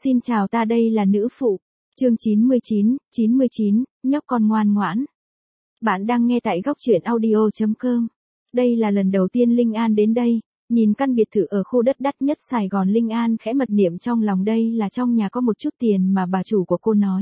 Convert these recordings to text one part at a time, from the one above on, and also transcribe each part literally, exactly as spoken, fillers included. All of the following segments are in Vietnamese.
Xin chào, ta đây là nữ phụ. Chương chín mươi chín, chín mươi chín, nhóc con ngoan ngoãn. Bạn đang nghe tại góc truyện audio chấm com. Đây là lần đầu tiên Linh An đến đây, nhìn căn biệt thự ở khu đất đắt nhất Sài Gòn, Linh An khẽ mật niệm trong lòng, đây là trong nhà có một chút tiền mà bà chủ của cô nói.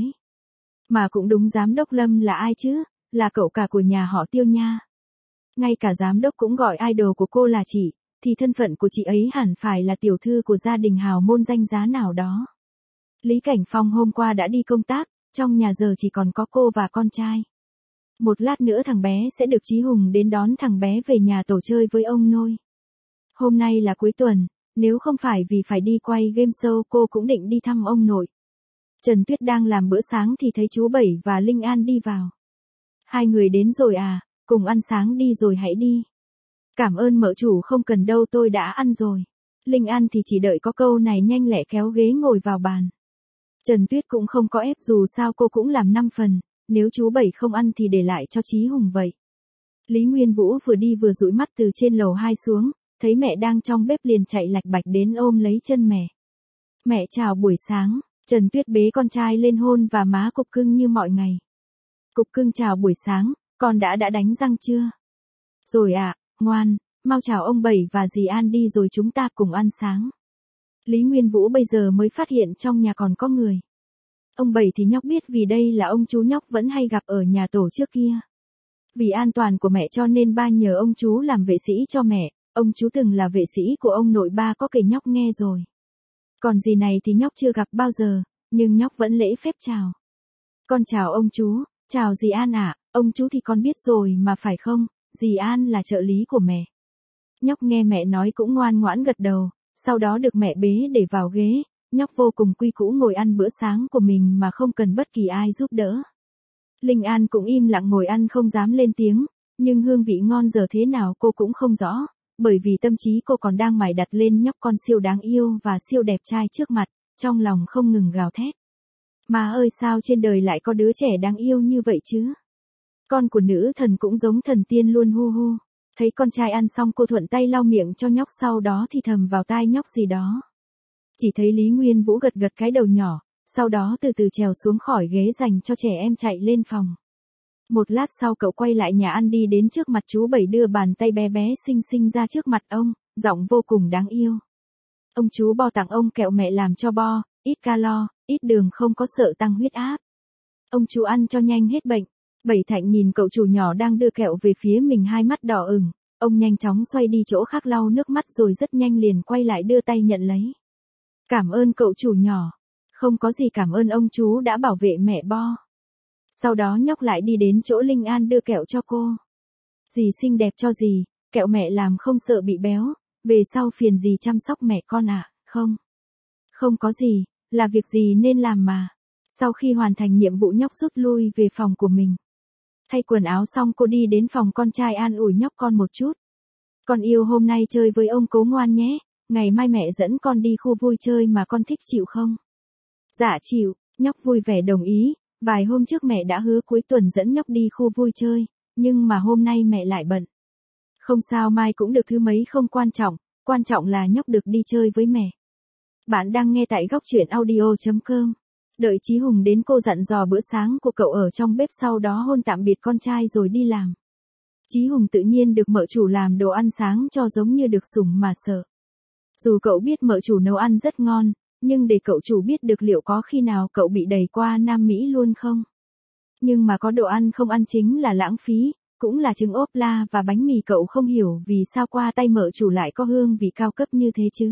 Mà cũng đúng, giám đốc Lâm là ai chứ, là cậu cả của nhà họ Tiêu nha. Ngay cả giám đốc cũng gọi idol của cô là chị, thì thân phận của chị ấy hẳn phải là tiểu thư của gia đình hào môn danh giá nào đó. Lý Cảnh Phong hôm qua đã đi công tác, trong nhà giờ chỉ còn có cô và con trai. Một lát nữa thằng bé sẽ được Chí Hùng đến đón thằng bé về nhà tổ chơi với ông nội. Hôm nay là cuối tuần, nếu không phải vì phải đi quay game show cô cũng định đi thăm ông nội. Trần Tuyết đang làm bữa sáng thì thấy chú Bảy và Linh An đi vào. Hai người đến rồi à, cùng ăn sáng đi rồi hãy đi. Cảm ơn mợ chủ, không cần đâu, tôi đã ăn rồi. Linh An thì chỉ đợi có câu này nhanh lẹ kéo ghế ngồi vào bàn. Trần Tuyết cũng không có ép, dù sao cô cũng làm năm phần, nếu chú Bảy không ăn thì để lại cho Chí Hùng vậy. Lý Nguyên Vũ vừa đi vừa dụi mắt từ trên lầu hai xuống, thấy mẹ đang trong bếp liền chạy lạch bạch đến ôm lấy chân mẹ. Mẹ chào buổi sáng. Trần Tuyết bế con trai lên hôn và má Cục Cưng như mọi ngày. Cục Cưng chào buổi sáng, con đã đã đánh răng chưa? Rồi ạ, à, ngoan, mau chào ông Bảy và dì An đi rồi chúng ta cùng ăn sáng. Lý Nguyên Vũ bây giờ mới phát hiện trong nhà còn có người. Ông Bảy thì nhóc biết vì đây là ông chú nhóc vẫn hay gặp ở nhà tổ trước kia. Vì an toàn của mẹ cho nên ba nhờ ông chú làm vệ sĩ cho mẹ, ông chú từng là vệ sĩ của ông nội ba có kể nhóc nghe rồi. Còn dì này thì nhóc chưa gặp bao giờ, nhưng nhóc vẫn lễ phép chào. Con chào ông chú, chào dì An ạ, à, ông chú thì con biết rồi mà phải không, dì An là trợ lý của mẹ. Nhóc nghe mẹ nói cũng ngoan ngoãn gật đầu, sau đó được mẹ bế để vào ghế, nhóc vô cùng quy củ ngồi ăn bữa sáng của mình mà không cần bất kỳ ai giúp đỡ. Linh An cũng im lặng ngồi ăn không dám lên tiếng, nhưng hương vị ngon giờ thế nào cô cũng không rõ. Bởi vì tâm trí cô còn đang mải đặt lên nhóc con siêu đáng yêu và siêu đẹp trai trước mặt, trong lòng không ngừng gào thét. Má ơi, sao trên đời lại có đứa trẻ đáng yêu như vậy chứ? Con của nữ thần cũng giống thần tiên luôn, hu hu. Thấy con trai ăn xong cô thuận tay lau miệng cho nhóc, sau đó thì thầm vào tai nhóc gì đó. Chỉ thấy Lý Nguyên Vũ gật gật cái đầu nhỏ, sau đó từ từ trèo xuống khỏi ghế dành cho trẻ em chạy lên phòng. Một lát sau cậu quay lại nhà ăn, đi đến trước mặt chú Bảy đưa bàn tay bé bé xinh xinh ra trước mặt ông, giọng vô cùng đáng yêu. Ông chú Bo tặng ông kẹo mẹ làm cho Bo, ít calo, ít đường, không có sợ tăng huyết áp. Ông chú ăn cho nhanh hết bệnh. Bảy Thạnh nhìn cậu chủ nhỏ đang đưa kẹo về phía mình, hai mắt đỏ ửng, ông nhanh chóng xoay đi chỗ khác lau nước mắt rồi rất nhanh liền quay lại đưa tay nhận lấy. Cảm ơn cậu chủ nhỏ. Không có gì cảm ơn ông chú đã bảo vệ mẹ Bo. Sau đó nhóc lại đi đến chỗ Linh An đưa kẹo cho cô. Dì xinh đẹp cho dì, kẹo mẹ làm không sợ bị béo, về sau phiền dì chăm sóc mẹ con ạ, à? Không. Không có gì, là việc dì nên làm mà. Sau khi hoàn thành nhiệm vụ nhóc rút lui về phòng của mình. Thay quần áo xong cô đi đến phòng con trai an ủi nhóc con một chút. Con yêu, hôm nay chơi với ông cố ngoan nhé, ngày mai mẹ dẫn con đi khu vui chơi mà con thích, chịu không? Dạ chịu, nhóc vui vẻ đồng ý. Vài hôm trước mẹ đã hứa cuối tuần dẫn nhóc đi khu vui chơi, nhưng mà hôm nay mẹ lại bận. Không sao, mai cũng được, thứ mấy không quan trọng, quan trọng là nhóc được đi chơi với mẹ. Bạn đang nghe tại góc truyện audio chấm com. Đợi Chí Hùng đến cô dặn dò bữa sáng của cậu ở trong bếp, sau đó hôn tạm biệt con trai rồi đi làm. Chí Hùng tự nhiên được mợ chủ làm đồ ăn sáng cho giống như được sủng mà sợ. Dù cậu biết mợ chủ nấu ăn rất ngon, nhưng để cậu chủ biết được liệu có khi nào cậu bị đẩy qua Nam Mỹ luôn không? Nhưng mà có đồ ăn không ăn chính là lãng phí, cũng là trứng ốp la và bánh mì, cậu không hiểu vì sao qua tay mợ chủ lại có hương vị cao cấp như thế chứ.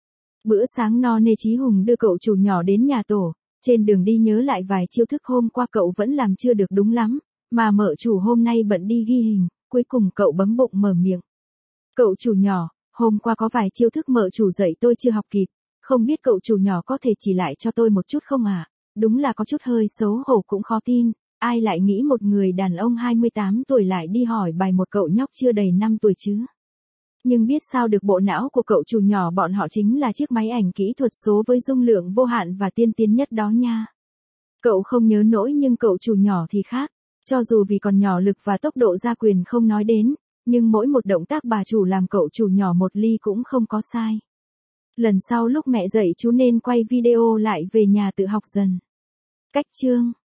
Bữa sáng no nê, Chí Hùng đưa cậu chủ nhỏ đến nhà tổ, trên đường đi nhớ lại vài chiêu thức hôm qua cậu vẫn làm chưa được đúng lắm, mà mợ chủ hôm nay bận đi ghi hình, cuối cùng cậu bấm bụng mở miệng. Cậu chủ nhỏ, hôm qua có vài chiêu thức mợ chủ dạy tôi chưa học kịp. Không biết cậu chủ nhỏ có thể chỉ lại cho tôi một chút không ạ? À? Đúng là có chút hơi xấu hổ, cũng khó tin, ai lại nghĩ một người đàn ông hai mươi tám tuổi lại đi hỏi bài một cậu nhóc chưa đầy năm tuổi chứ? Nhưng biết sao được, bộ não của cậu chủ nhỏ bọn họ chính là chiếc máy ảnh kỹ thuật số với dung lượng vô hạn và tiên tiến nhất đó nha. Cậu không nhớ nổi, nhưng cậu chủ nhỏ thì khác, cho dù vì còn nhỏ, lực và tốc độ gia quyền không nói đến, nhưng mỗi một động tác bà chủ làm cậu chủ nhỏ một ly cũng không có sai. Lần sau lúc mẹ dậy chú nên quay video lại về nhà tự học dần. Cách chương